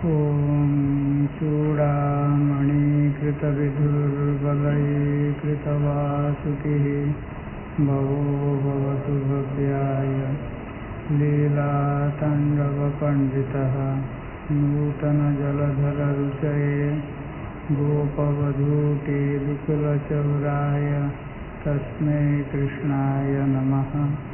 ॐ चूडामणिकृतविधुर्बलैकृतवासुकिः भवो भवतु भव्याय लीलाताण्डवपण्डितः नूतनजलधररुचये गोपवधूटिविपुलचौराय तस्मै कृष्णाय नमः।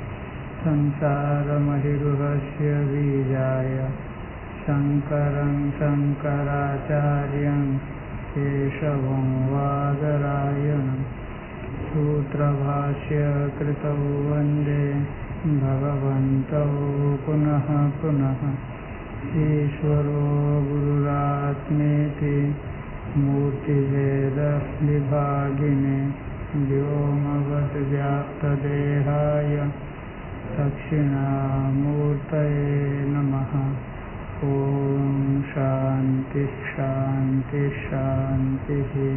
संसारमहिरुहस्य बीजाय शङ्करं शङ्कराचार्यं केशवं वादरायणं सूत्रभाष्य कृतौ वन्दे भगवन्तौ पुनः पुनः। ईश्वरो गुरुरात्मेति मूर्तिभेदविभागिने व्योमवद्व्याप्तदेहाय दक्षिणामूर्तये नमः। ओम शांति शांति शांति।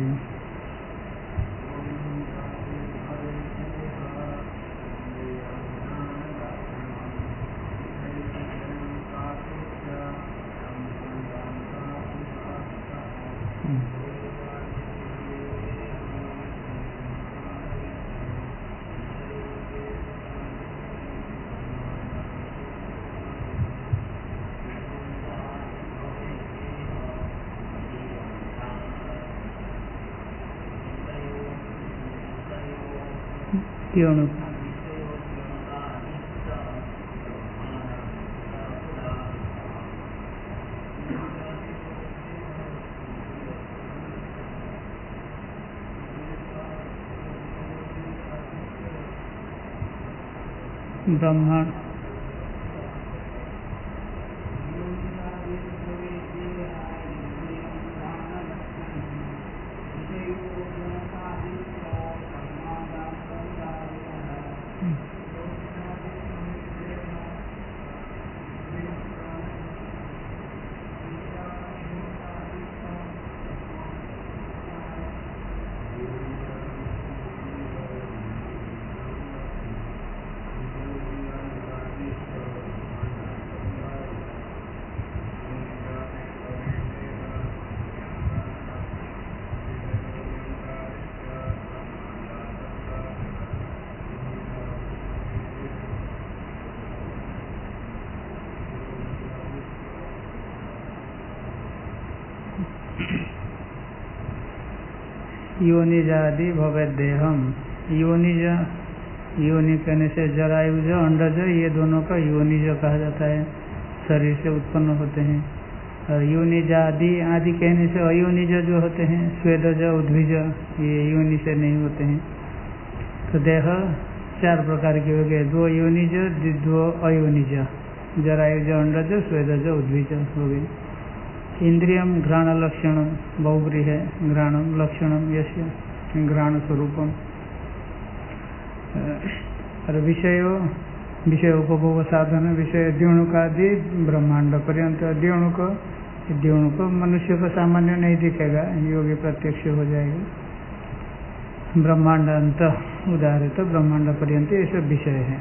ब्रह्मांड योनिजादि भवेदेहम। योनिज योनि कहने से जरायुज अंडज ये दोनों का योनिज कहा जाता है, शरीर से उत्पन्न होते हैं। और योनिजादि आदि कहने से अयोनिज जो होते हैं स्वेदज उद्भिज ये योनि से नहीं होते हैं। तो देह चार प्रकार के हो गए, दो योनिज दो अयोनिज, जरायुज अंडज स्वेदज उद्भिज हो गए। इंद्रियम घ्राण लक्षणम बहुब्री है, घ्राणम लक्षणम यस्य घ्राण स्वरूपम। और विषय उपभोग साधन विषय द्योणुकादि ब्रह्मांड पर्यंत। द्योणुक मनुष्य को सामान्य नहीं दिखेगा, योगी प्रत्यक्ष हो जाएगा। ब्रह्मांड अंत उदाहरित ब्रह्मांड पर्यंत ये सब विषय है।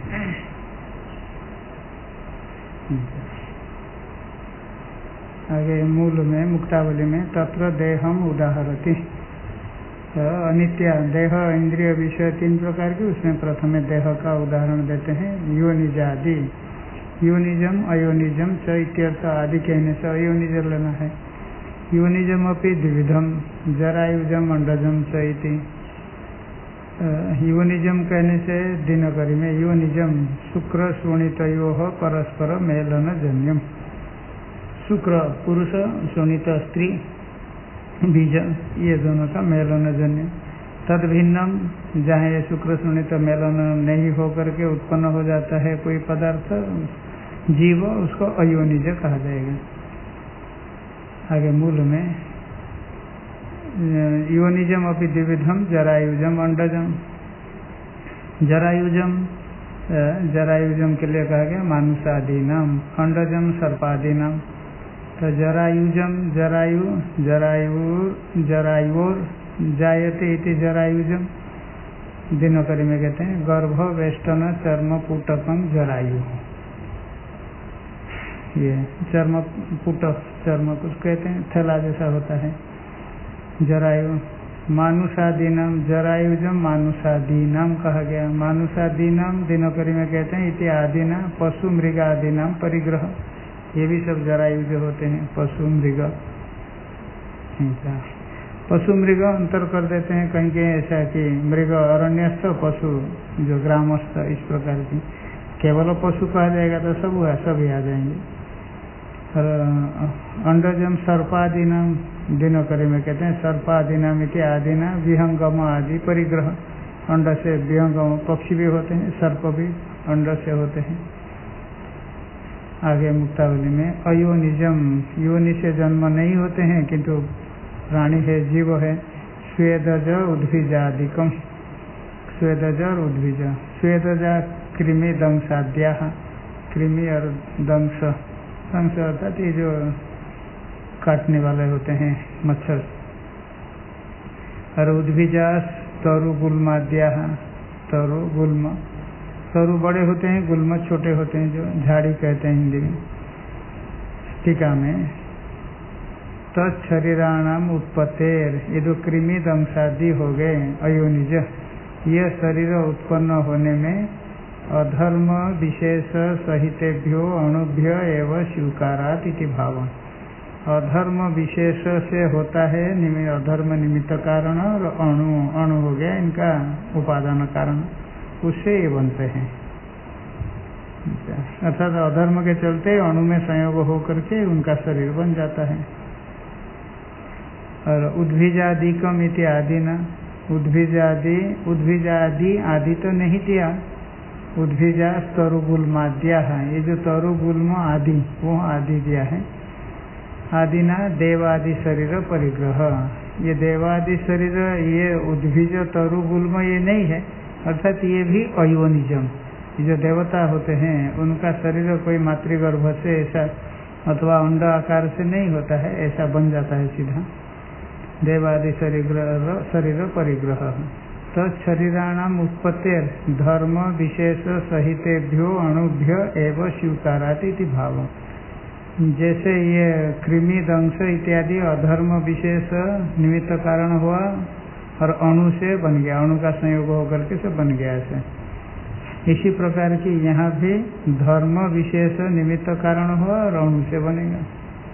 आगे मूल में मुक्तावली में तत्र देहम उदाहरति, अनित्य देह इंद्रिय विषय तीन प्रकार के, उसमें प्रथम देह का उदाहरण देते हैं। योनिजादि योनिजम अयोनिजम च इत्यर्थ आदि कहने से अयोनिज लेना है। योनिजम अपि द्विविधम जरायुजम अंडजम च इति। योनिजम कहने से दिनकरी में योनिजम शुक्र शोणितयोः परस्पर मेलन जन्यम। शुक्र पुरुष शोणित स्त्री बीज ये दोनों का मेलन जन्य। तद भिन्नम जहाँ ये शुक्र शोणित मेलन नहीं होकर के उत्पन्न हो जाता है कोई पदार्थ जीव, उसको अयोनिज कहा जाएगा। आगे मूल में योनिजम अपि द्विविधम जरायुजम अंडजम। जरायुजम के लिए कहा गया मानुषादि नाम, अंडजम सर्पादि नाम। तो जरायुजम जरायुर जायते इति जरायुजम। दिनकरी में कहते हैं गर्भ वेष्टन चर्म पुटकम जरायु। ये चर्म पुट, चर्म कुछ कहते हैं, थैला जैसा होता है। जरायु मानुषादीनाम, जरायुजम मानुषादीनाम कहा गया। मानुषादीनाम दिनकरी में कहते हैं इति आदिना पशु मृग आदिनाम परिग्रह, ये भी सब जरायुज होते हैं। पशु मृग, पशु मृग अंतर कर देते हैं कहीं कहीं ऐसा कि मृग अरण्यस्थ, पशु जो ग्रामस्थ, इस प्रकार की। केवल पशु कहा जाएगा तो सब हुआ, सभी आ जाएंगे। और अंडजम सर्पादीनाम दिनकरी में कहते हैं सर्पादीनाम इति आदिना विहंगम आदि परिग्रह, अंड से विहंगम पक्षी भी होते हैं, सर्प भी अंड से होते हैं। आगे मुक्तावली में अयोनिजम, योनि से जन्म नहीं होते हैं किंतु प्राणी है, जीव है। स्वेदज उद्भिजादिकम, स्वेदज और उद्भिज। स्वेदजा कृमि दंशाद्या, कृमि और दंश, दंश अर्थात ये जो काटने वाले होते हैं मच्छर। और उद्भिजा तरु गुल्माद्या, तरु गुल्म, तरु बड़े होते हैं, गुल्म छोटे होते हैं, जो झाड़ी कहते हैं हिंदी में। टीका में तत्शरीराणाम उत्पत्तेर, ये जो कृमि दंशादि हो गए अयोनिज, यह शरीर उत्पन्न होने में अधर्म विशेष सहितेभ्यो अणुभ्य एवं स्वीकारात इति भाव। अधर्म विशेष से होता है अधर्म निमित्त कारण, और अणु, अणु हो गया इनका उपादान कारण, उससे ये बनते हैं। अर्थात अधर्म के चलते अणु में संयोग हो करके उनका शरीर बन जाता है। और उद्भिजादिकम इति आदिना, उद्भिजादि, उद्भिजादि आदि तो नहीं दिया, उद्भिजा तरुगुल्माद्या है, ये जो तरुगुल्म आदि वो आदि दिया है। आदिना देवादि शरीर परिग्रह, ये देवादि शरीर, ये उद्भिज तरुगुल्म ये नहीं है, अर्थात ये भी अयोनिजम, जो देवता होते हैं उनका शरीर कोई मातृगर्भ से ऐसा अथवा अंड आकार से नहीं होता है, ऐसा बन जाता है सीधा। देवादि शरीर परिग्रह। तत्शरीराणाम उत्पत्तेर धर्म विशेष सहितेभ्यो अणुभ्य एवं स्वीकारात इति भाव। जैसे ये कृमि दंश इत्यादि अधर्म विशेष निमित्त कारण हुआ और अणु से बन गया, अणु का संयोग होकर के से बन गया ऐसे। इसी प्रकार की यहाँ भी धर्म विशेष निमित्त कारण हुआ और अणु से बनेगा।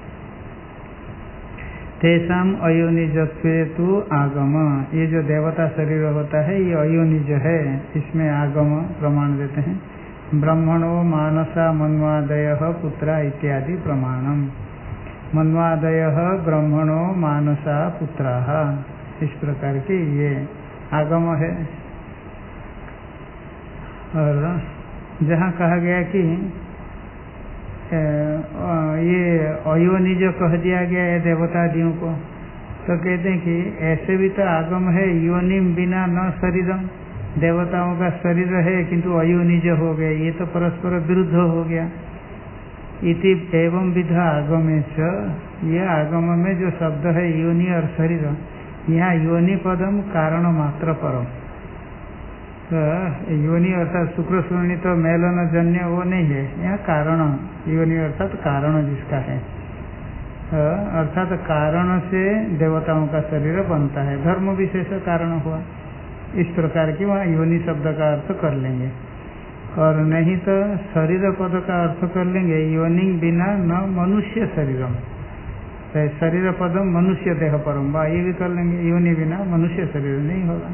तेषाम अयोनिजत्वेतु आगम, ये जो देवता शरीर होता है ये अयोनिज है, इसमें आगम प्रमाण देते हैं। ब्रह्मणो मानसा मन्वादय पुत्रा इत्यादि प्रमाणम। मन्वादय ब्रह्मणो मानसा पुत्रा, इस प्रकार के ये आगम है। और जहाँ कहा गया कि ये अयोनिज कह दिया गया है देवतादियों को, तो कहते हैं कि ऐसे भी तो आगम है, योनिम बिना न शरीरम, देवताओं का शरीर है किंतु अयोनिज हो गए, ये तो परस्पर विरुद्ध हो गया। इति एवं विधा आगमेश, यह आगम में जो शब्द है योनि और शरीर, यहाँ योनि पदम कारण मात्र परम, तो योनि अर्थात शुक्र श्रोणी तो मेलन जन्य वो नहीं है, यहाँ कारण, योनि अर्थात कारण जिसका है, अर्थात कारण से देवताओं का शरीर बनता है, धर्म विशेष कारण हुआ, इस प्रकार की वहाँ योनि शब्द का अर्थ कर लेंगे। और नहीं तो शरीर पद का अर्थ कर लेंगे योनि बिना न मनुष्य शरीरम, तो शरीर पदम मनुष्य देह परम, ये भी कर लेंगे, योनि बिना मनुष्य शरीर नहीं होगा।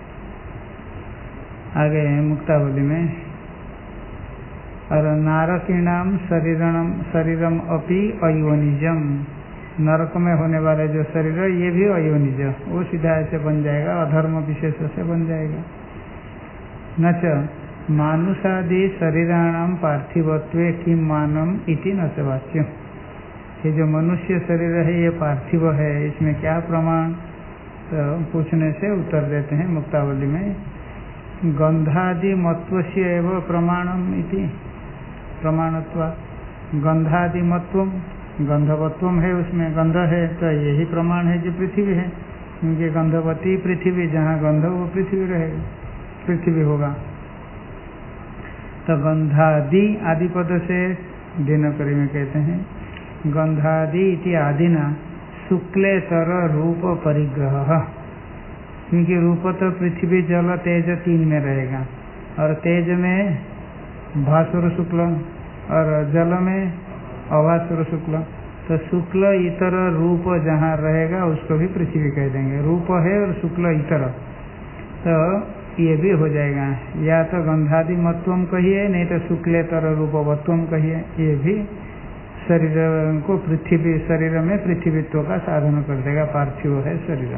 आगे मुक्तावली में और नारकीणाम शरीरम अपि अयोनिजम, नरक में होने वाले जो शरीर ये भी अयोनिज, वो सीधा ऐसे बन जाएगा, अधर्म विशेष से बन जाएगा। न च मानुषादि शरीराणाम पार्थिवत्वे किम मानम इति न च वाच्यम, ये जो मनुष्य शरीर है ये पार्थिव है, इसमें क्या प्रमाण, तो पूछने से उत्तर देते हैं मुक्तावली में गंधादि मत्वस्य एवं प्रमाणम इति प्रमाणत्वा, गंधादि मत्वम, गंधवत्वम है, उसमें गंध है तो यही प्रमाण है कि पृथ्वी है, क्योंकि गंधवती पृथ्वी, जहाँ गंध वो पृथ्वी रहेगी, पृथ्वी होगा। तो गंधादि आदि पद से दिनकरी में कहते हैं गंधादि इति आदिना शुक्लेतर रूप परिग्रह, क्योंकि रूप तो पृथ्वी जल तेज 3 में रहेगा, और तेज में भास्वर शुक्ल और जल में अभास्वर शुक्ल, तो शुक्ल इतर रूप जहाँ रहेगा उसको भी पृथ्वी कह देंगे। रूप है और शुक्ल इतर, तो ये भी हो जाएगा। या तो गंधादि मत्वम कहिए, नहीं तो शुक्लेतर रूपवत्वम कहिए। ये भी शरीर को पृथ्वी, शरीर में पृथ्वीत्व का साधन कर देगा, पार्थिव है शरीर।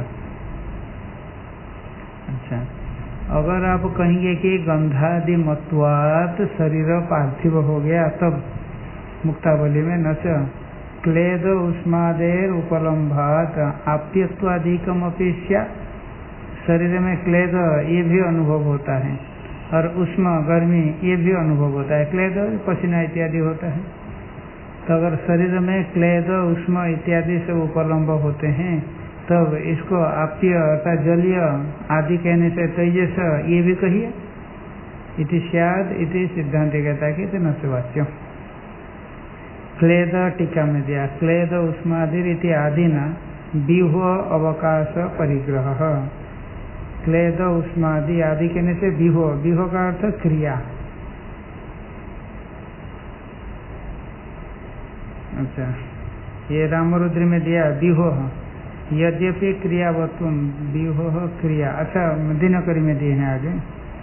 अच्छा, अगर आप कहेंगे कि गंधादि मत्वात् शरीर पार्थिव हो गया, तब मुक्तावली में न च क्लेद उष्मादेर उपलम्भात आप्यत्वादिकम अपि स्यात्, शरीर में क्लेद ये भी अनुभव होता है, और उष्मा गर्मी ये भी अनुभव होता है, क्लेद पसीना इत्यादि होता है। तो अगर शरीर में क्लेद उष्मा इत्यादि सब उपलम्ब होते हैं, तब इसको आप्य अर्थात जलीय आदि कहने से तेजस ये भी कहिए। इति स्याद् इति सिद्धांत कहता है कि न से वाच्य। क्लेद टीका में दिया क्लेद उष्मादिर इति आदिना व्यूह अवकाश परिग्रह। क्लेद उष्मादि आदि कहने से व्यूह, व्यूह का अर्थ क्रिया। अच्छा, ये रामरुद्र में दिया व्यूह, यद्यपि क्रियावत्व व्यूह क्रिया। अच्छा, दिनकरी में दिए हैं आगे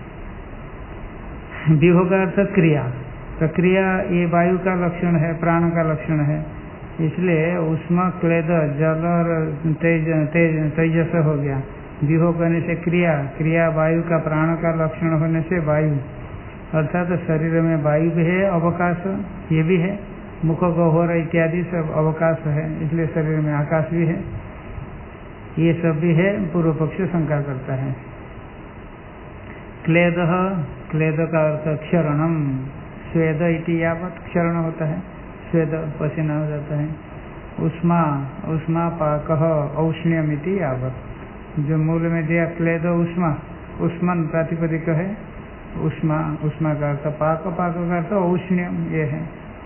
व्यूह का अर्थ क्रिया। तो क्रिया ये वायु का लक्षण है, प्राण का लक्षण है, इसलिए उष्मा क्लेद जल और तेजस हो गया। व्यूह कहने से क्रिया, क्रिया वायु का प्राण का लक्षण होने से वायु, अर्थात तो शरीर में वायु भी है, अवकाश ये भी है, मुख गह्वर इत्यादि सब अवकाश है, इसलिए शरीर में आकाश भी है, ये सब भी है। पूर्व पक्ष शंका करता है। क्लेद, क्लेद का अर्थ क्षरणम, स्वेद इति यावत क्षरण होता है, स्वेद पसीना हो जाता है। उष्मा, उष्मा पाकः औष्ण्यम इति यावत, जो मूल में दिया क्लेद उष्मा, उष्मन प्रातिपदिक है, उष्मा, उष्मा का अर्थ पाक, पाक का अर्थ औष्ण्यम ये है।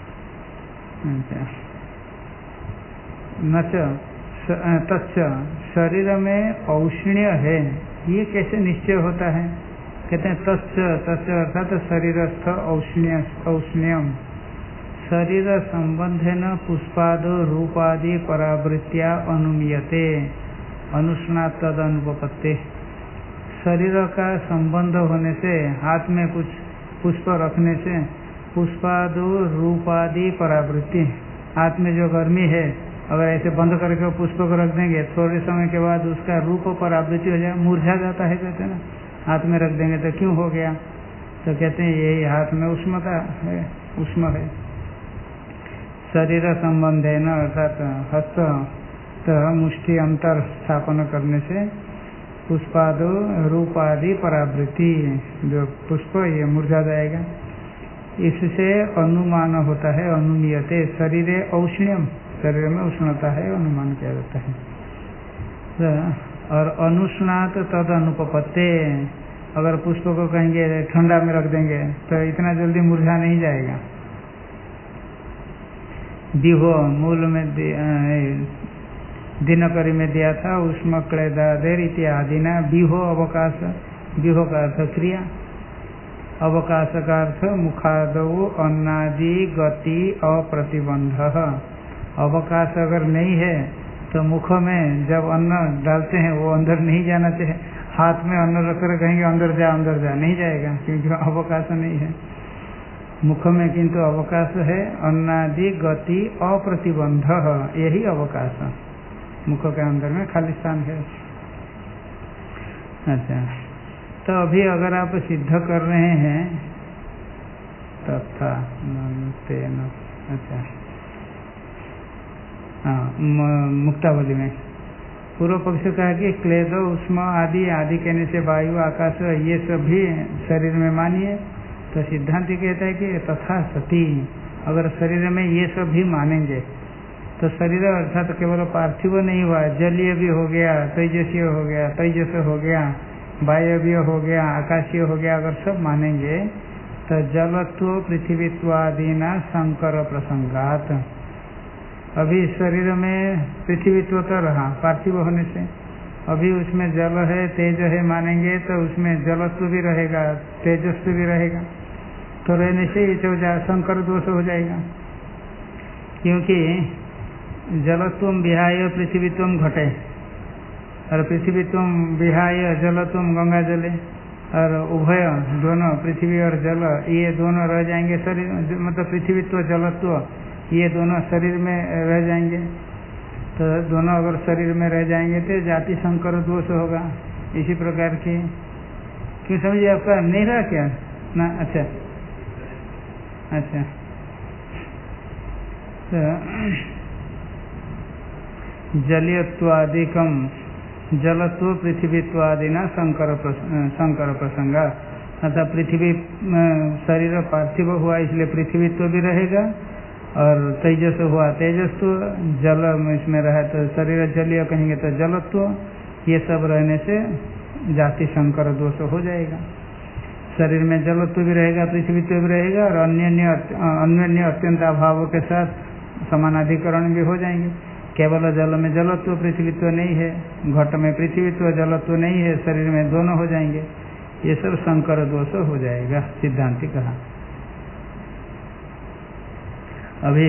न च तच्च, शरीर में औष्ण्य है, ये कैसे निश्चय होता है? कहते हैं तच्च, तच्च अर्थात शरीरस्थ औष्ण्य, औष्ण्यम शरीर संबंधेन पुष्पादो रूपादि परावृत्या अनुमीयते अनुष्णात तद अनुपपत्ति। शरीर का संबंध होने से, हाथ में कुछ पुष्प रखने से पुष्पादो रूपादि परावृत्ति, हाथ में जो गर्मी है अगर ऐसे बंद करके पुष्प को रख देंगे, थोड़े समय के बाद उसका रूप पर आवृत्ति हो जाए, मुरझा जाता है, कहते हैं ना। हाथ में रख देंगे तो क्यों हो गया? तो कहते हैं यही हाथ में उष्मता है, उष्म है। शरीर संबंध है न, अर्थात हस्त तो मुष्टि अंतर स्थापन करने से पुष्पादो रूपादि परावृत्ति, जो पुष्प ये मुरझा जाएगा, इससे अनुमान होता है। अनुमीयते शरीर औष्ण्यम, शरीर में उष्णता है, अनुमान किया जाता है। और अनुष्णात तद अनुपपत्ते, अगर पुष्प को कहेंगे ठंडा में रख देंगे तो इतना जल्दी मुरझा नहीं जाएगा। दिहो मूल में दिनकरी में दिया था उष्म क्लेदादेर इत्यादिना विहो अवकाश, विहो का अर्थ क्रिया, अवकाश का अर्थ मुखादो अन्नादि गति अप्रतिबंध। अवकाश अगर नहीं है तो मुख में जब अन्न डालते हैं वो अंदर नहीं जाना चाहिए। हाथ में अन्न रखकर कहेंगे अंदर जा, अंदर जा, नहीं जाएगा, क्योंकि अवकाश नहीं है। मुख में किंतु अवकाश है, अन्नादि गति अप्रतिबंध, यही अवकाश मुख के अंदर में खाली स्थान है। अच्छा, तो अभी अगर आप सिद्ध कर रहे हैं तथा तेन, अच्छा हाँ, मुक्तावली में पूर्व पक्ष कहा कि क्लेद उष्मा आदि, आदि कहने से वायु आकाश ये सब भी शरीर में मानिए। तो सिद्धांत कहता है कि तथा सती, अगर शरीर में ये सब भी मानेंगे तो शरीर अर्थात केवल पार्थिव नहीं हुआ, जलीय भी हो गया, तेजसीय हो गया, तेजस हो गया, वायव्य हो गया, आकाशीय हो गया, अगर सब मानेंगे तो जलत्व पृथ्वीत्वादिना संकर प्रसंगात। अभी शरीर में पृथ्वीत्व तो रहा पार्थिव होने से, अभी उसमें जल है तेज है मानेंगे तो उसमें जलत्व भी रहेगा तेजस्व भी रहेगा, तो रहने से ये तो संकर दोष हो जाएगा। क्योंकि जलत्व विहाय पृथ्वीत्व घटे और पृथ्वीत्व विहाय जलत्व गंगा जले, और उभय दोनों पृथ्वी और जल ये दोनों रह जाएंगे शरीर, मतलब पृथ्वीत्व जलत्व ये दोनों शरीर में रह जाएंगे। तो दोनों अगर शरीर में रह जाएंगे तो जाति संकर दोष होगा। इसी प्रकार की क्यों समझिए, आपका नहीं रहा क्या ना? अच्छा अच्छा, तो जलीयत्वादिकम जलत्व पृथ्वीत्वादिना संकर प्रसंगा, अर्थात पृथ्वी शरीर पार्थिव हुआ इसलिए पृथ्वीत्व भी रहेगा, और तेजस हुआ तेजस्व, जल इसमें रहा तो शरीर जलीय कहेंगे तो जलत्व, ये सब रहने से जाति संकर दोष हो जाएगा। शरीर में जलत्व भी रहेगा पृथ्वीत्व भी रहेगा, और अन्य अत्यंत अभाव के साथ समानाधिकरण भी हो जाएंगे। केवल जल में जलत्व पृथ्वीत्व नहीं है, घट में पृथ्वीत्व जलत्व नहीं है, शरीर में दोनों हो जाएंगे, ये सब संकर दोष हो जाएगा, सिद्धांति कहा। अभी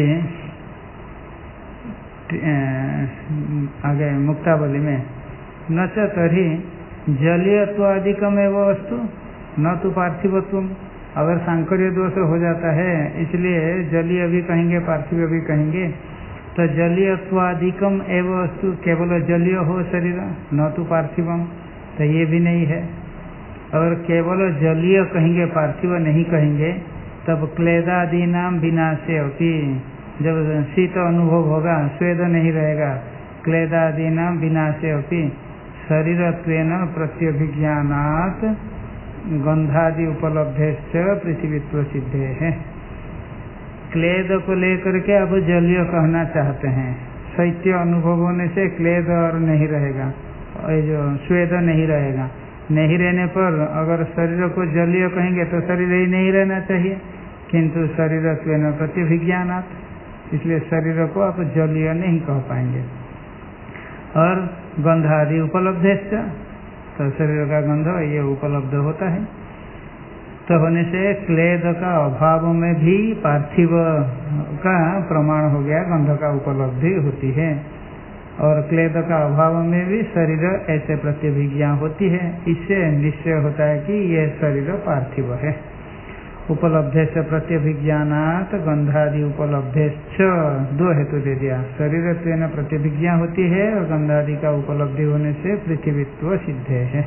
आगे मुक्तावली में न च तरी जलीयत्वादिकम एवं वस्तु न तो पार्थिवत्व, अगर सांकर्य दोष हो जाता है इसलिए जलीय भी कहेंगे पार्थिव भी कहेंगे, तो जलीयत्वादिकम एवं वस्तु केवल जलीय हो शरीर न तो पार्थिवम, तो ये भी नहीं है। अगर केवल जलीय कहेंगे पार्थिव नहीं कहेंगे तब क्लेदादि नाम विनाशे होती, जब शीत अनुभव होगा स्वेद नहीं रहेगा, क्लेदादि नाम विनाशे होती शरीरत्वेन प्रत्यभिज्ञानात् गंधादि उपलब्धेश्च पृथ्वीत्व सिद्धे है। क्लेद को लेकर के अब जलीय कहना चाहते हैं, शैत्य अनुभव होने से क्लेद और नहीं रहेगा, और जो स्वेद नहीं रहेगा, नहीं रहने पर अगर शरीर को जलीय कहेंगे तो शरीर ही नहीं रहना चाहिए, किंतु शरीरत्वेन प्रतिभिज्ञानात्, इसलिए शरीर को आप जलीय नहीं कह पाएंगे। और गंधादि उपलब्धेश्च, तो शरीर का गंध ये उपलब्ध होता है, तो होने से क्लेद का अभाव में भी पार्थिव का प्रमाण हो गया, गंध का उपलब्धि होती है, और क्लेद का अभाव में भी शरीर ऐसे प्रत्यभिज्ञा होती है, इससे निश्चय होता है कि यह शरीर पार्थिव है। उपलब्धेश्च प्रत्यभिज्ञानात् गंधादि उपलब्धेश्च, दो हेतु दे दिया, शरीरत्वेन प्रत्यभिज्ञा होती है और गंधादि का उपलब्धि होने से पृथ्वीत्व सिद्ध है।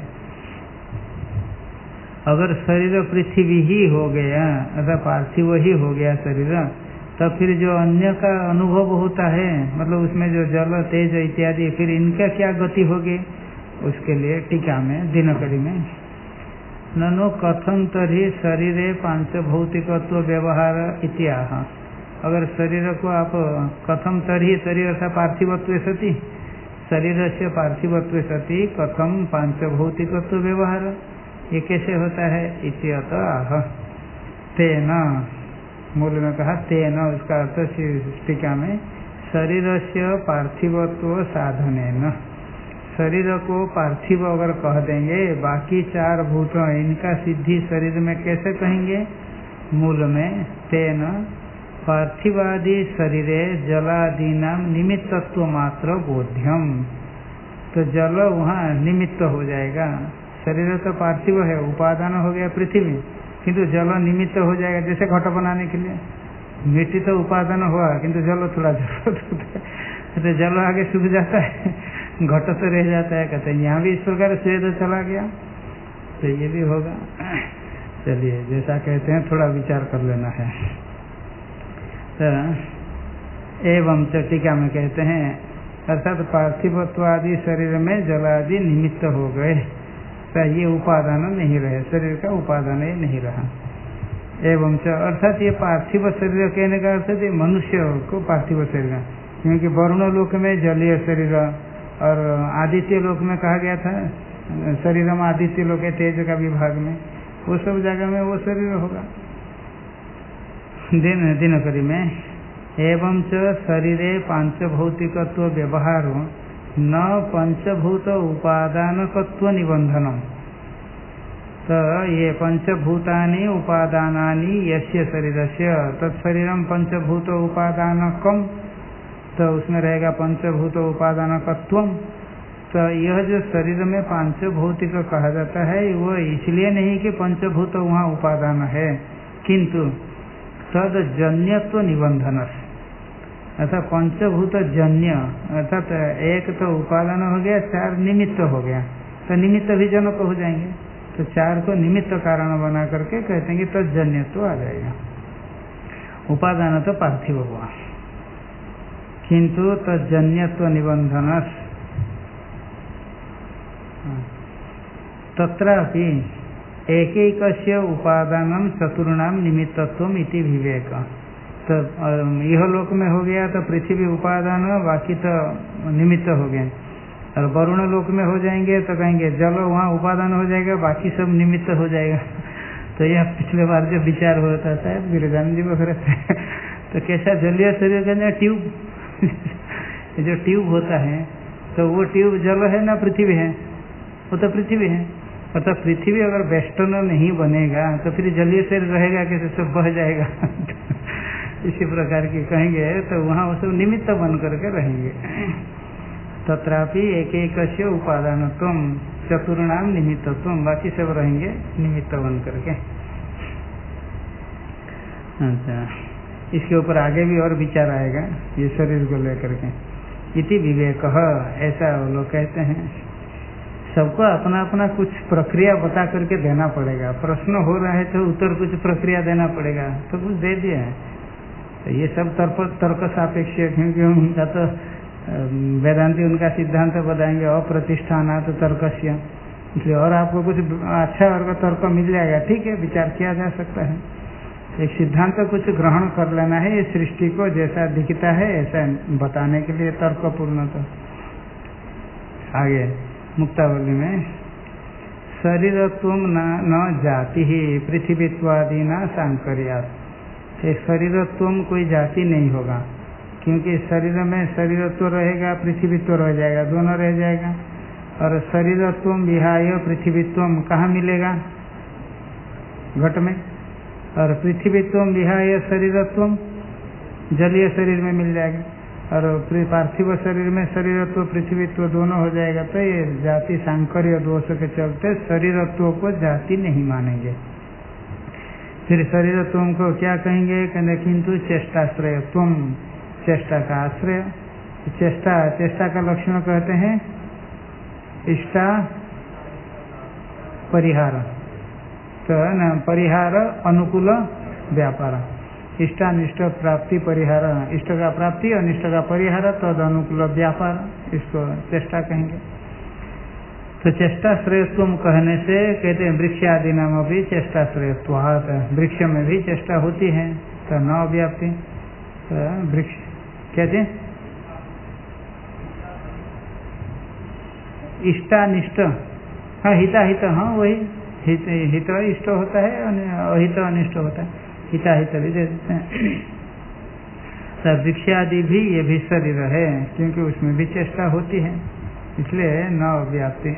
अगर शरीर पृथ्वी ही हो गया अर्थात पार्थिव ही हो गया शरीर, तब फिर जो अन्य का अनुभव होता है, मतलब उसमें जो जल तेज इत्यादि, फिर इनका क्या गति होगी, उसके लिए टीका में दिनकरी में ननो कथम तरी शरीरे पांच भौतिकत्व व्यवहार इत्याह, अगर शरीर को आप कथम तरी शरीर अर्थात पार्थिवत्व सती, शरीर से पार्थिवत्व सती कथम पांच भौतिकत्व व्यवहार, ये कैसे होता है, इत्यतः तेना, मूल में कहा तेना, उसका अर्थ टीका में शरीर से पार्थिवत्व साधनेन, शरीर को पार्थिव अगर कह देंगे बाकी चार भूत इनका सिद्धि शरीर में कैसे कहेंगे, मूल में तेन पार्थिवादि शरीरे जलादीनाम निमित्तत्व मात्र बोध्यम, तो जल वहाँ निमित्त हो जाएगा, शरीर तो पार्थिव है उपादान हो गया पृथ्वी, किंतु जल निमित्त हो जाएगा, जैसे घट बनाने के लिए मिट्टी तो उपादान हुआ किंतु जल थोड़ा जरूरत होता है, तो जल आगे सूख जाता है, घट तो रह जाता है, कहते हैं यहाँ भी इस प्रकार स्वेद चला गया, तो ये भी होगा। चलिए जैसा कहते हैं थोड़ा विचार कर लेना है। तो एवं टीका में कहते हैं अर्थात पार्थिवत्व आदि शरीर में जलादि निमित्त हो गए, तो ये उपादान नहीं रहे, शरीर का उपादान ही नहीं रहा। एवं अर्थात ये पार्थिव शरीर कहने का अर्थ है मनुष्य को पार्थिव शरीर, क्योंकि वरुण लोक में जलीय शरीर और आदित्य लोक में कहा गया था शरीर में आदित्य लोक है तेज का विभाग में, वो सब जगह में वो शरीर होगा, दिनकरी में एवं च शरीरे पांचभौतिकत्व व्यवहारो न पंचभूत उपादानकत्व निबंधनम। तो ये पंचभूतानि उपादानानि यस्य शरीरस्य तत्शरीरम पंचभूत उपादानकम, तो उसमें रहेगा पंचभूत उपादानकत्वम। तो यह जो शरीर में पांचभौतिक कहा जाता है वो इसलिए नहीं कि पंचभूत वहाँ उपादान है, किंतु तद जन्यत्व निबंधन, अर्थात पंचभूत जन्य, अर्थात एक तो उपादान हो गया, चार निमित्त हो गया, तो निमित्त भी जनक हो जाएंगे। तो चार को निमित्त कारण बना करके कहते हैं कि तो जन्यत्व आ जाएगा। उपादान तो पार्थिव हुआ, किंतु तो जन्यत्व निबंधन तत्रापि एकैकस्य उपादानम चतुर्णाम निमित्तत्वम इति विवेक। तो यह लोक में हो गया तो पृथ्वी उपादान, बाकी तो निमित्त हो गए। और वरुण लोक में हो जाएंगे तो कहेंगे जल वहाँ उपादान हो जाएगा, बाकी सब निमित्त हो जाएगा। तो यह पिछले बार जो विचार होता था विवेकानंद जी वगैरह से, तो कैसा जलीय शरीर कहते हैं ट्यूब जो ट्यूब होता है, तो वो ट्यूब जल है ना पृथ्वी है? वो तो पृथ्वी है। अर्थात पृथ्वी अगर वेस्टर्न नहीं बनेगा तो फिर जलीय शरीर रहेगा कैसे? सब बह जाएगा। इसी प्रकार की कहेंगे तो वहाँ वो सब निमित्त बन करके रहेंगे। तत्रापि एक एक उपादानत्व चतुर्णाम निमित्तत्व, बाकी सब रहेंगे निमित्त बन करके। अच्छा, इसके ऊपर आगे भी और विचार आएगा ये शरीर को लेकर के। इति विवेक, ऐसा वो लोग कहते हैं। सबको अपना अपना कुछ प्रक्रिया बता करके देना पड़ेगा। प्रश्न हो रहा है तो उत्तर कुछ प्रक्रिया देना पड़ेगा, तो कुछ दे दिया है। तो ये सब तर्क सापेक्ष, क्योंकि उनका तो वेदांती उनका सिद्धांत बताएंगे अप्रतिष्ठानात् तर्कस्य, इसलिए और आपको कुछ अच्छा और तर्क मिल जाएगा, ठीक है, विचार किया जा सकता है। एक सिद्धांत कुछ ग्रहण कर लेना है, ये सृष्टि को जैसा दिखता है ऐसा बताने के लिए तर्कपूर्ण। तो आगे मुक्तावली में शरीरत्व न जाति ही पृथ्वीत्वादि न सांकर्यात्, शरीरत्व कोई जाति नहीं होगा, क्योंकि शरीर में शरीरत्व रहेगा, पृथ्वीत्व रह जाएगा, दोनों रह जाएगा। और शरीरत्व विहाय पृथ्वीत्व कहाँ मिलेगा? घट में। और पृथ्वीत्व विहाय शरीरत्व जलीय शरीर में मिल जाएगा। और पार्थिव शरीर में शरीरत्व पृथ्वीत्व दोनों हो जाएगा। तो ये जाति सांकर्य दोष के चलते शरीरत्व को जाति नहीं मानेंगे। फिर शरीरत्व को क्या कहेंगे? कहते किंतु चेष्टाश्रयत्व, चेष्टा का आश्रय। चेष्टा का लक्षण कहते हैं इष्टा परिहार, तो न परिहार अनुकूल व्यापार, इष्टानिष्ट प्राप्ति परिहार, इष्ट का प्राप्ति अनिष्ट का परिहार तद अनुकूल व्यापार, इसको चेष्टा कहेंगे। तो चेष्टाश्रयत्व कहने से कहते हैं वृक्ष आदि नाम भी चेष्टाश्रयत्वात्, वृक्ष में भी चेष्टा होती है, तो न व्याप्ति। तो वृक्ष कहते हैं इष्टानिष्ट, हाँ हिताहित, हाँ वही हित इष्ट होता है, अहित अनिष्ट होता है, हिताहित भी दे देते हैं। तो वृक्ष आदि भी ये भी शरीर है, क्योंकि उसमें भी चेष्टा होती है, इसलिए न व्याप्ति।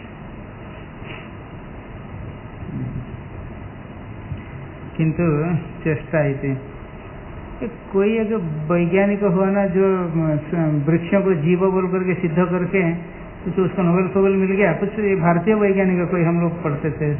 किंतु चेष्टा ही कोई एक वैज्ञानिक हुआ ना जो वृक्षों को जीव बोल करके सिद्ध करके कुछ उसको नोबेल फोबेल मिल गया, कुछ भारतीय वैज्ञानिक कोई हम लोग पढ़ते थे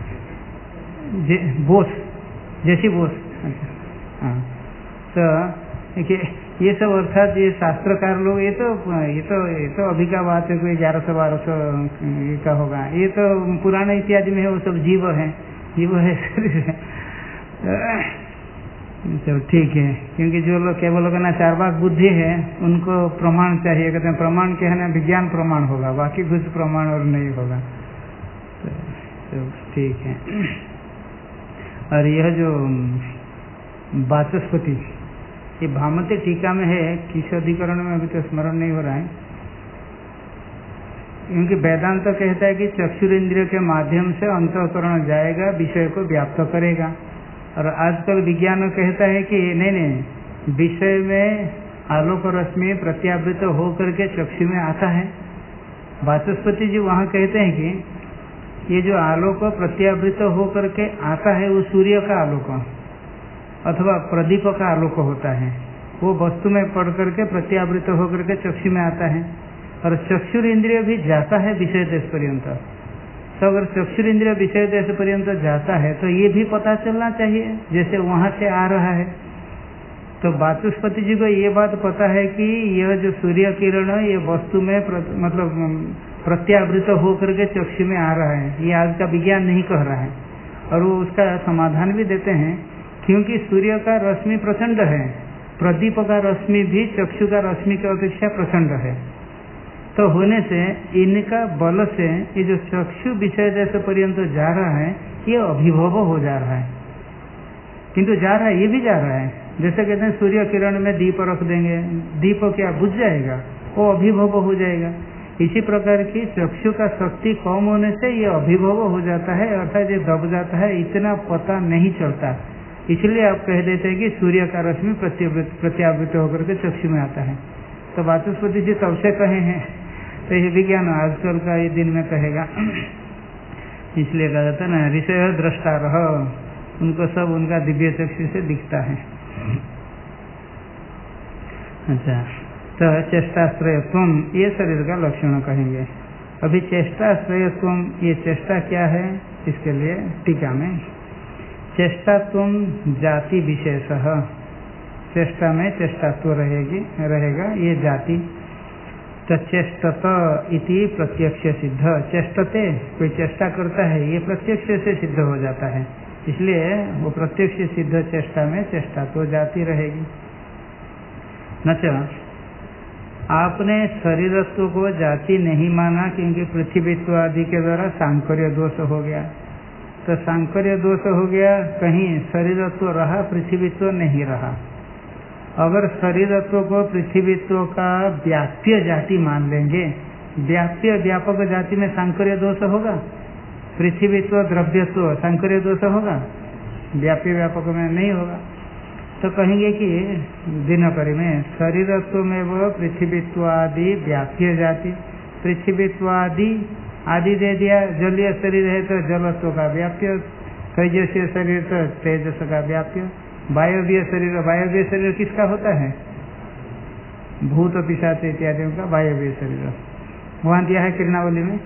बोस, जेसी बोस। हाँ, तो ये सब अर्थात ये शास्त्रकार लोग ये तो अभी का बात है, कोई 1100-1200 का होगा, ये तो पुराने इत्यादि में है, वो सब जीव है, जीव है शरीर है। तो ठीक है, क्योंकि जो लोग केवल कहना चार्वाक बुद्धि है उनको प्रमाण चाहिए, कहते हैं प्रमाण क्या है ना, विज्ञान प्रमाण होगा, बाकी कुछ प्रमाण और नहीं होगा। तो ठीक है। और यह जो वाचस्पति, ये भामती टीका में है, किस अधिकरण में अभी तो स्मरण नहीं हो रहा है, क्योंकि वेदांत तो कहता है कि चक्षुरेंद्रिय के माध्यम से अंतःकरण जाएगा, विषय को व्याप्त करेगा, और आजकल विज्ञान कहता है कि नहीं, विषय में आलोक रश्मि प्रत्यावृत होकर के चक्षु में आता है। वाचस्पति जी वहाँ कहते हैं कि ये जो आलोक प्रत्यावृत होकर के आता है वो सूर्य का आलोक अथवा प्रदीप का आलोक होता है, वो वस्तु में पड़ करके प्रत्यावृत होकर के चक्षु में आता है। और चक्षुर इंद्रिय भी जाता है विषय देश पर्यंत। तो अगर चक्षुर इंद्रिय विषय देश पर्यंत जाता है तो ये भी पता चलना चाहिए जैसे वहां से आ रहा है। तो वाचस्पति जी को ये बात पता है कि यह जो सूर्य किरण है ये वस्तु में मतलब प्रत्यावृत होकर के चक्षु में आ रहा है, ये आज का विज्ञान नहीं कह रहा है। और वो उसका समाधान भी देते हैं, क्योंकि सूर्य का रश्मि प्रचंड है, प्रदीप का रश्मि भी चक्षु का रश्मि की अपेक्षा प्रचंड है। तो होने से इनका बल से ये जो चक्षु विषय देश पर्यंत जा रहा है ये अभिभव हो जा रहा है, किंतु जा रहा है, ये भी जा रहा है। जैसे कहते हैं सूर्य किरण में दीप रख देंगे, दीप क्या बुझ जाएगा, वो अभिभव हो जाएगा। इसी प्रकार की चक्षु का शक्ति कम होने से ये अभिभव हो जाता है, अर्थात ये दब जाता है, इतना पता नहीं चलता। इसलिए आप कह देते हैं कि सूर्य का रश्मि प्रत्यावृत होकर के चक्षु में आता है। तो वाचस्पति जी तब से कहे हैं, तो ये विज्ञान आजकल का ये दिन में कहेगा, इसलिए कहा जाता है ना ऋषय दृष्टा रह, उनको सब उनका दिव्य चक्षु से दिखता है। अच्छा, तो चेष्टाश्रयत्व ये शरीर का लक्षण कहेंगे। अभी चेष्टाश्रयत्व, ये चेष्टा क्या है इसके लिए टीका में, चेष्टात्व जाति विशेष, चेष्टा में चेष्टात्व रहेगा ये जाति। तो चेष्टत इति प्रत्यक्ष सिद्ध, चेष्टते कोई चेष्टा करता है ये प्रत्यक्ष से सिद्ध हो जाता है, इसलिए वो प्रत्यक्ष सिद्ध चेष्टा में चेष्टा तो जाती रहेगी। नचा आपने शरीरत्व को जाति नहीं माना क्योंकि पृथ्वीत्व आदि के द्वारा सांकर्य दोष हो गया। तो सांकर्य दोष हो गया, कहीं शरीरत्व रहा पृथ्वीत्व नहीं रहा। अगर शरीरत्व को पृथ्वीत्व का व्याप्य जाति मान लेंगे, व्याप्य व्यापक जाति में सांकर्य दोष होगा, पृथ्वीत्व द्रव्यत्व सांकर्य दोष होगा, व्याप्य व्यापक में नहीं होगा। तो कहेंगे कि दिनकरी में शरीरत्व में वो पृथ्वीत्व आदि व्याप्य जाति, पृथ्वीत्व आदि दे दिया, जलीय शरीर है तो जलत्व का व्याप्य, तेजस्वी शरीर तो तेजस का व्याप्य, वायव्य शरीर किसका होता है, भूत पिशाच इत्यादि का वायव्य शरीर, वहां दिया है किरणावली में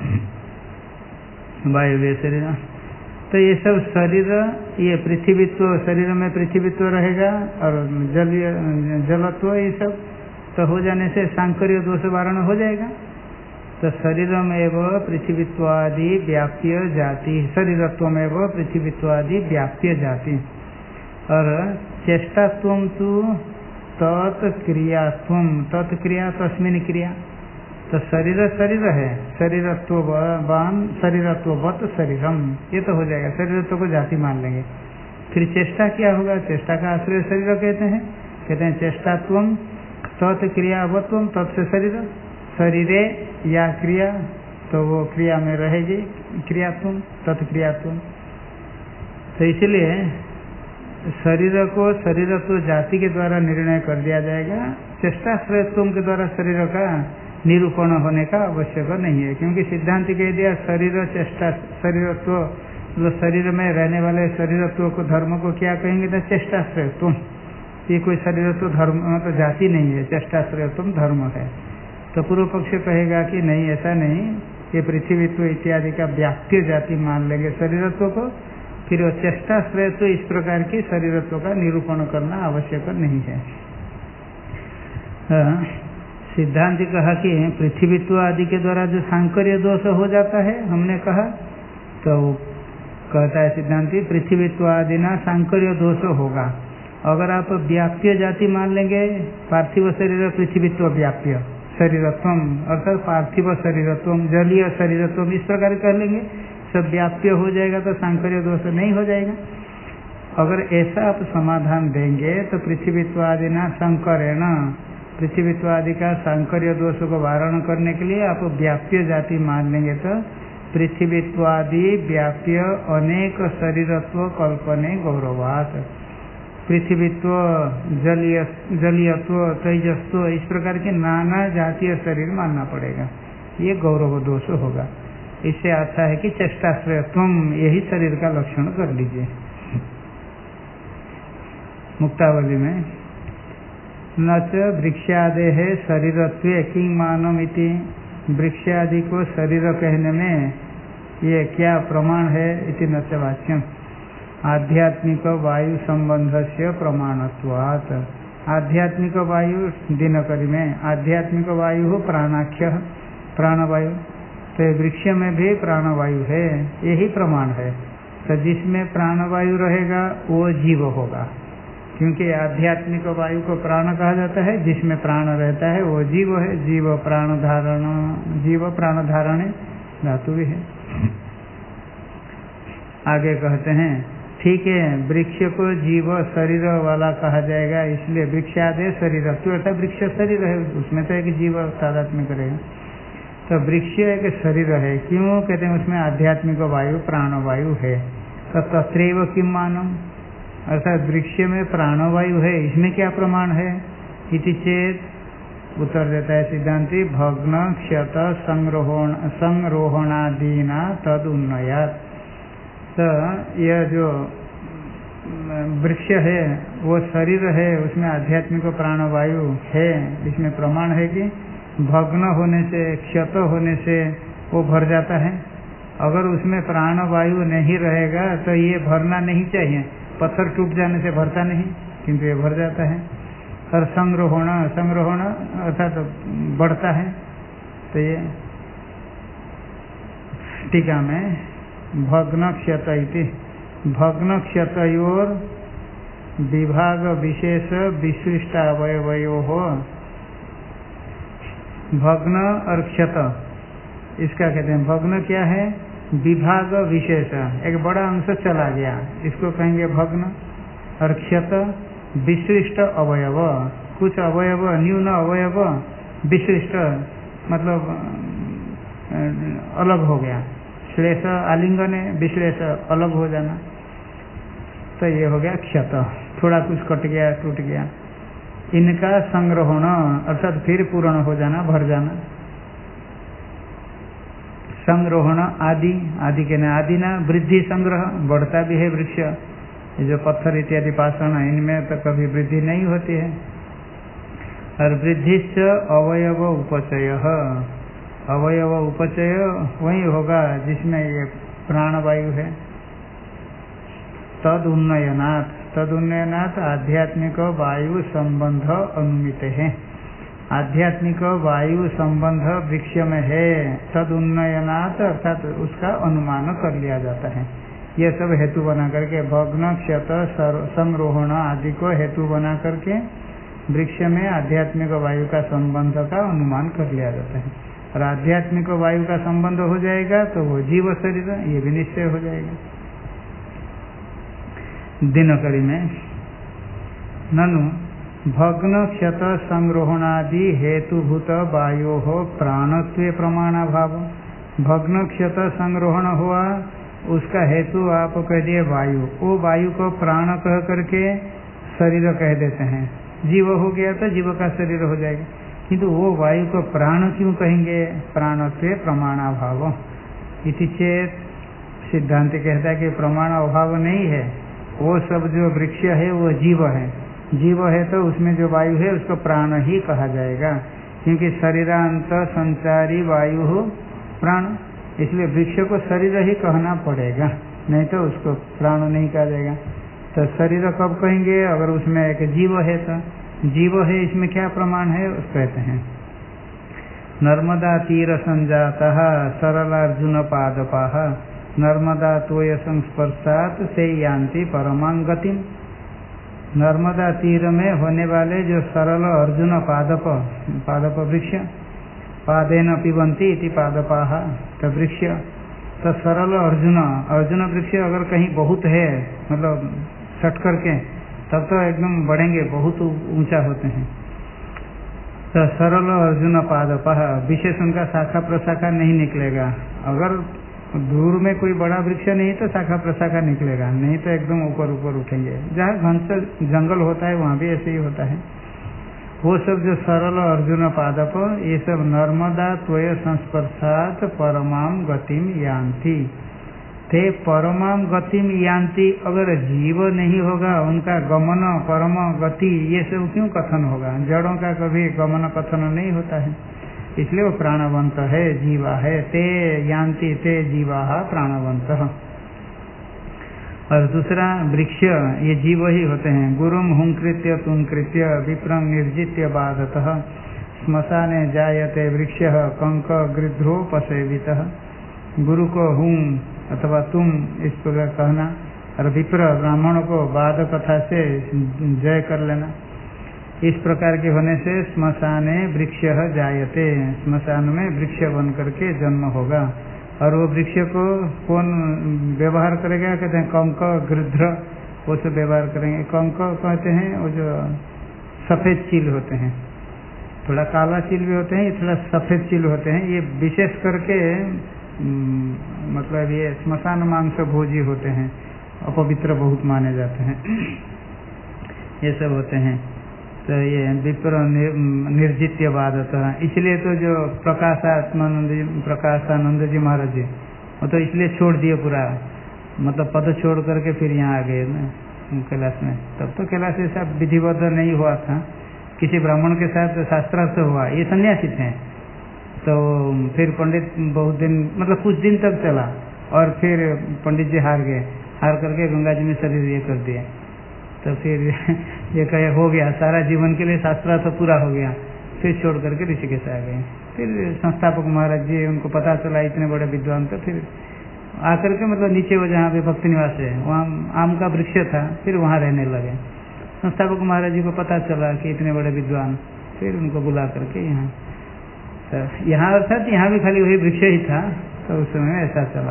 वायव्य शरीर। तो ये सब शरीर, ये पृथ्वीत्व, शरीर में पृथ्वीत्व रहेगा और जलत्व, ये सब तो हो जाने से सांकर्य दोष वारण हो जाएगा। तो शरीर में वो पृथ्वीत्वादि व्याप्य जाति, शरीरत्व में वो पृथ्वीत्वादि व्याप्य जाति। और चेष्टात्व तो तत्क्रियात्व, तत्क्रिया तस्मिन क्रिया, तो शरीर है, शरीरत्ववत शरीरम, ये तो हो जाएगा, शरीरत्व को जाति मान लेंगे। फिर चेष्टा क्या होगा, चेष्टा का आश्रय शरीर कहते हैं चेष्टात्व तत्क्रियावत्व, तत्से शरीर, शरीरे या क्रिया तो वो क्रिया में रहेगी, क्रियात्व तत्क्रियात्व। तो इसलिए शरीर को शरीरत्व जाति के द्वारा निर्णय कर दिया जाएगा, चेष्टाश्रयत्व के द्वारा शरीर का निरूपण होने का आवश्यक नहीं है, क्योंकि सिद्धांत कह दिया शरीर चेष्टा, शरीरत्व जो शरीर में रहने वाले शरीरत्व को धर्म को क्या कहेंगे, तो चेष्टाश्रयत्व, ये कोई शरीरत्व धर्म मतलब जाति नहीं है, चेष्टाश्रयत्व धर्म है। तो पूर्व पक्ष कहेगा कि नहीं, ऐसा नहीं, ये पृथ्वीत्व इत्यादि का व्याप्य जाति मान लेंगे शरीरत्व को, फिर वो चेष्टाश्रयत्व इस प्रकार की शरीरत्व का निरूपण करना आवश्यक नहीं है। सिद्धांत कहा कि पृथ्वीत्व आदि के द्वारा जो सांकर्य दोष हो जाता है, हमने कहा, तो कहता है सिद्धांति पृथ्वीत्व आदि ना सांकर्य दोष होगा। अगर आप व्याप्य जाति मान लेंगे, पार्थिव शरीर पृथ्वीत्व व्याप्य शरीरत्व, अर्थात पार्थिव शरीरत्व, जलीय शरीरत्व, इस प्रकार कर लेंगे, सब व्याप्य हो जाएगा तो सांकर्य दोष नहीं हो जाएगा। अगर ऐसा आप समाधान देंगे तो पृथ्वीत्व आदि ना संकरेण, पृथ्वीत्व आदि का सांकर्य दोष को वारण करने के लिए आप व्याप्य जाति मान लेंगे तो पृथ्वीत्वादि व्याप्य अनेक शरीरत्व कल्पने गौरवात। पृथ्वीत्व, जलीयत्व, तेजस्व, इस प्रकार के नाना जातीय शरीर मानना पड़ेगा, ये गौरव दोष होगा। इससे अच्छा है कि चेष्टाश्रयत्वम, यही शरीर का लक्षण कर लीजिए। मुक्तावली में न च वृक्षादेः शरीरत्वे किं मानमिति, वृक्षादि को शरीर कहने में ये क्या प्रमाण है, इति न च वाच्यम। आध्यात्मिक वायु संबंधस्य प्रमाणत्वात्। आध्यात्मिक वायु दिनकरी में आध्यात्मिक वायु हो प्राणाख्य, प्राणवायु, तो वृक्ष में भी प्राणवायु है, यही प्रमाण है। तो जिसमें प्राणवायु रहेगा वो जीव होगा, क्योंकि आध्यात्मिक वायु को प्राण कहा जाता है, जिसमें प्राण रहता है वो जीव है। जीव प्राण धारण, जीव प्राण धारण धातु भी है। आगे कहते हैं ठीक है, वृक्ष को जीव शरीर वाला कहा जाएगा, इसलिए वृक्षादे शरीर, तो अर्थात वृक्ष शरीर है, उसमें तो एक जीव तादात्म्य करेगा। तो वृक्ष एक शरीर है, क्यों कहते हैं उसमें आध्यात्मिक वायु प्राणवायु है। तो तत्रैव किं मानम, अर्थात वृक्ष में प्राणवायु है, इसमें क्या प्रमाण है, इति चेत उत्तर देता है सिद्धांति भग्न क्षत संरोहणादीना तद उन्नयात। तो यह जो वृक्ष है वो शरीर है, उसमें आध्यात्मिक प्राणवायु है, इसमें प्रमाण है कि भग्न होने से, क्षत होने से वो भर जाता है। अगर उसमें प्राणवायु नहीं रहेगा तो ये भरना नहीं चाहिए, पत्थर टूट जाने से भरता नहीं, किंतु ये भर जाता है। और संग्रहण, संग्रहण अर्थात बढ़ता है। तो ये टीका में भग्न क्षत इति, भग्न क्षतयोर विभाग विशेष विशिष्टावयवयो हो। भग्न और क्षत इसका कहते हैं, भग्न क्या है, विभाग विशेष, एक बड़ा अंश चला गया, इसको कहेंगे भग्न। और क्षत विशिष्ट अवयव, कुछ अवयव, न्यून अवयव विशिष्ट मतलब अलग हो गया। श्लेष आलिंगन है, विश्लेष अलग हो जाना, तो ये हो गया क्षत, थोड़ा कुछ कट गया, टूट गया। इनका संग्रहण अर्थात फिर पूर्ण हो जाना, भर जाना। संग्रहण आदि, आदि के ना आदि ना वृद्धि संग्रह, बढ़ता भी है वृक्ष। ये जो पत्थर इत्यादि पाषाण है इनमें तो कभी वृद्धि नहीं होती है। और वृद्धिश्च अवयव उपचय, अवयव उपचय वही होगा जिसमें ये प्राणवायु है। तद उन्नयनात्, तद उन्नयनात् आध्यात्मिक वायु संबंध अनुमित है। आध्यात्मिक वायु संबंध वृक्ष में है, तद उन्नयनात् अर्थात उसका अनुमान कर लिया जाता है। ये सब हेतु बना करके भग्न क्षत संरोहण आदि को हेतु बना करके वृक्ष में आध्यात्मिक वायु का संबंध का अनुमान कर लिया जाता है। और आध्यात्मिक वायु का संबंध हो जाएगा तो वो जीव शरीर, ये भी निश्चय हो जाएगा। दिनकरी में ननु भग्न क्षत संरोहणादि हेतुभूत वायो हो प्राणत्व प्रमाणाभाव। भग्न क्षत संरोहण हुआ, उसका हेतु आप कह दिए वायु, वो वायु को प्राण कह करके शरीर कह देते हैं। जीव हो गया तो जीव का शरीर हो जाएगा, किंतु वो वायु को प्राण क्यों कहेंगे, प्राणत्व प्रमाणाभाव इति चेत। सिद्धांत कहता है कि प्रमाण अभाव नहीं है, वो सब जो वृक्ष है वो जीव है, जीव है तो उसमें जो वायु है उसको प्राण ही कहा जाएगा, क्योंकि शरीरांत संचारी वायु हो प्राण, इसलिए वृक्ष को शरीर ही कहना पड़ेगा, नहीं तो उसको प्राण नहीं कहा जाएगा। तो शरीर कब कहेंगे, अगर उसमें एक जीव है तो जीव है, इसमें क्या प्रमाण है, उस कहते हैं नर्मदा तीर संजाता सरलार्जुन पादपाः नर्मदा तोय संस्पर्शात से यान्ति परमां गतिम। नर्मदा तीर में होने वाले जो सरल अर्जुन पादप, पादप वृक्ष, पादेन पिबन्ति इति पादपाः, तो वृक्ष तो सरल अर्जुन, अर्जुन वृक्ष अगर कहीं बहुत है मतलब सट करके, तब तो एकदम बढ़ेंगे, बहुत ऊंचा होते हैं। तो सरल अर्जुन पादपाः, विशेष उनका शाखा प्रशाखा नहीं निकलेगा। अगर दूर में कोई बड़ा वृक्ष नहीं तो शाखा प्रशाखा निकलेगा, नहीं तो एकदम ऊपर ऊपर उठेंगे। जहाँ घंस जंगल होता है वहाँ भी ऐसे ही होता है। वो सब जो सरल अर्जुन पादप, ये सब नर्मदा त्वय संस्पर्शात परमाम गतिम यान्ति। ते परमाम गतिम यान्ति, अगर जीव नहीं होगा उनका गमन परम गति ये सब क्यों कथन होगा? जड़ों का कभी गमन कथन नहीं होता है, इसलिए वो प्राणवंत है, जीवा है। ते यान्ति ते जीवा प्राणवंत। और दूसरा वृक्ष ये जीव ही होते हैं। गुरुम हुंकृत्य तुंकृत्य विप्रं निर्जित्य बाधतः श्मशाने जायते वृक्ष कंक गृध्रोपसेवितः। गुरु को हुं अथवा तुम इस प्रकार कहना, और विप्र ब्राह्मण को बाध कथा से जय कर लेना। इस प्रकार के होने से श्मशाने वृक्ष जायते, श्मशान में वृक्ष बन करके जन्म होगा। और वो वृक्ष को कौन व्यवहार करेगा? कहते हैं कंक गृध्र, वो सब व्यवहार करेंगे। कंक कहते हैं वो जो सफेद चील होते हैं, थोड़ा काला चील भी होते हैं, ये थोड़ा सफेद चील होते हैं। ये विशेष करके मतलब ये श्मशान मांस भोजी होते हैं, अपवित्र बहुत माने जाते हैं, ये सब होते हैं। तो ये विप्र निर्जित्य बाधतः, इसलिए तो जो प्रकाशानंद जी महाराज जी वो तो इसलिए छोड़ दिए पूरा, मतलब पद छोड़ करके फिर यहाँ आ गए ना कैलाश में। तब तो कैलाश ऐसा विधिवत नहीं हुआ था, किसी ब्राह्मण के साथ शास्त्रार्थ हुआ, ये सन्यासी थे। तो फिर पंडित बहुत दिन मतलब कुछ दिन तक चला, और फिर पंडित जी हार गए, हार करके गंगा जी में शरीर ये कर दिए। तो फिर ये कहे हो गया, सारा जीवन के लिए शास्त्रार्थ पूरा हो गया, फिर छोड़ करके ऋषिकेश आ गए। फिर संस्थापक महाराज जी उनको पता चला इतने बड़े विद्वान, तो फिर आकर के मतलब नीचे वो जहाँ पे भक्ति निवास है वहाँ आम का वृक्ष था, फिर वहाँ रहने लगे। संस्थापक महाराज जी को पता चला कि इतने बड़े विद्वान, फिर उनको बुला करके यहाँ, तो यहाँ अर्थात यहाँ भी खाली वही वृक्ष ही था, तो उस समय ऐसा चला।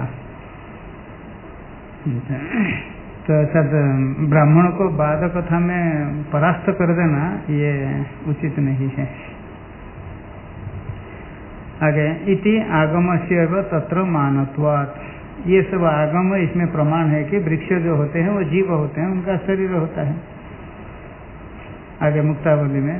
तो अर्थात ब्राह्मण को बाद कथा में परास्त कर देना ये उचित नहीं है। आगे इति आगमस्य एव तत्र मानत्वात्, ये सब आगम इसमें प्रमाण है कि वृक्ष जो होते हैं वो जीव होते हैं, उनका शरीर होता है। आगे मुक्तावली में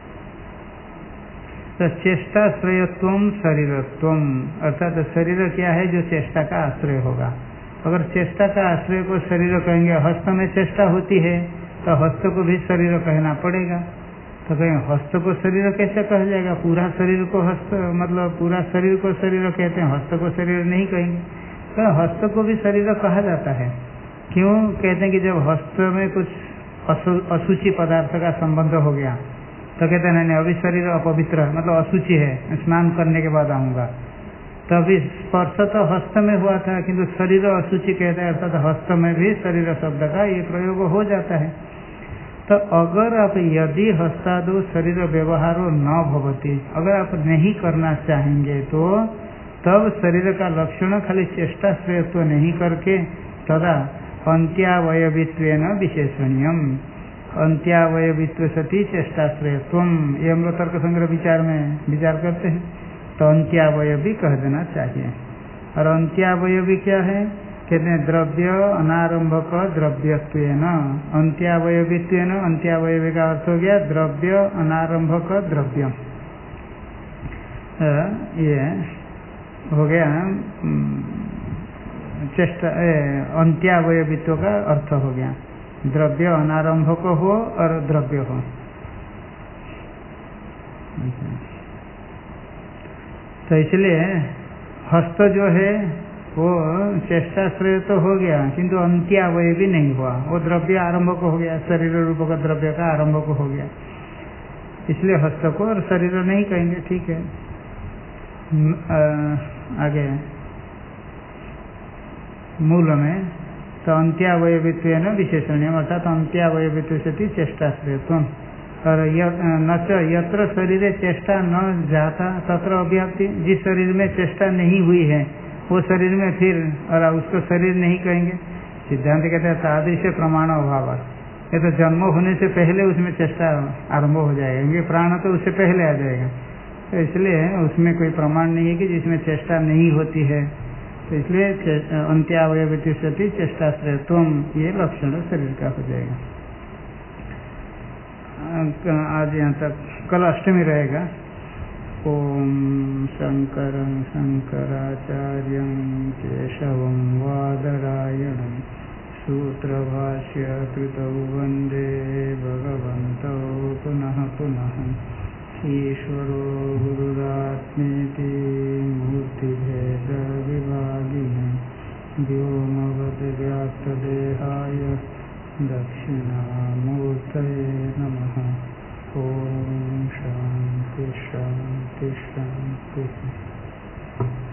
तो चेष्टाश्रयत्वम शरीरत्वम, अर्थात शरीर क्या है? जो चेष्टा का आश्रय होगा। अगर चेष्टा का आश्रय को शरीर कहेंगे, हस्त में चेष्टा होती है तो हस्त को भी शरीर कहना पड़ेगा। तो कहें हस्त को शरीर कैसे कहा जाएगा? पूरा शरीर को हस्त, मतलब पूरा शरीर को शरीर कहते हैं, हस्त को शरीर नहीं कहेंगे। तो हस्त को भी शरीर कहा जाता है। क्यों कहते हैं कि जब हस्त में कुछ अशुचि पदार्थ का संबंध हो गया तो कहते हैं नहीं अभी शरीर अपवित्र मतलब अशुचि है, स्नान करने के बाद आऊँगा। तभी स्पर्श तो हस्त में हुआ था, किंतु शरीर अशुचि कहते हैं, अर्थात हस्त में भी शरीर शब्द का ये प्रयोग हो जाता है। तो अगर आप यदि हस्तादो शरीर व्यवहारो न भवती, अगर आप नहीं करना चाहेंगे तो तब शरीर का लक्षण खाली चेष्टाश्रयत्व नहीं करके तदा अंत्यावयवित्वेन विशेषणीयम, अंत्यावयवित्व सती चेष्टाश्रयत्व, ये हम लोग तर्क संग्रह विचार में विचार करते हैं। तो अंत्यावयवी कह देना चाहिए। और अंत्यावयवी क्या है? कहते हैं द्रव्य अनारंभक द्रव्यत्वेन, अंत्यावयवित्वेन, अंत्यावयवी का अर्थ हो गया द्रव्य अनारंभक द्रव्य, ये हो गया चेष्टा, अंत्यावयवित्व का अर्थ हो गया द्रव्य अनारंभक हो और द्रव्य हो। तो इसलिए हस्त जो है वो चेष्टाश्रय तो हो गया, किंतु अंत्यावय भी नहीं हुआ, वो द्रव्य आरंभक हो गया, शरीर रूप का द्रव्य का आरंभक हो गया, इसलिए हस्त को और शरीर नहीं कहेंगे। ठीक है, आगे मूल में तो अंत्यावयवित्वेन विशेषणीयम, अर्थात अंत्यावयवित्व से चेष्टाश्रयत्वम। और यत्र शरीर चेष्टा न जाता तत्र अव्याप्ति, जिस शरीर में चेष्टा नहीं हुई है वो शरीर में फिर और उसको शरीर नहीं कहेंगे। सिद्धांत कहते हैं तादृश प्रमाण अभाव, ये तो जन्म होने से पहले उसमें चेष्टा आरंभ हो जाएगा, क्योंकि प्राण तो उससे पहले आ जाएगा। तो इसलिए उसमें कोई प्रमाण नहीं है कि जिसमें चेष्टा नहीं होती है तो इसलिए अंत्यावयव तिष्ठति चेष्टाश्रयत्वम, ये लक्षण शरीर का हो जाएगा। आज यहाँ तक, कल अष्टमी रहेगा। ओम शंकरं शंकराचार्यं केशवं वादरायणं सूत्रभाष्य कृतौ वन्दे भगवन्तौ पुनः पुनः। ईश्वरो गुरुरात्मेति मूर्तिभेदविभागिने व्योमवद्व्याप्तदेहाय दक्षिणामूर्तये नमः। ओम शांति शांति शांति।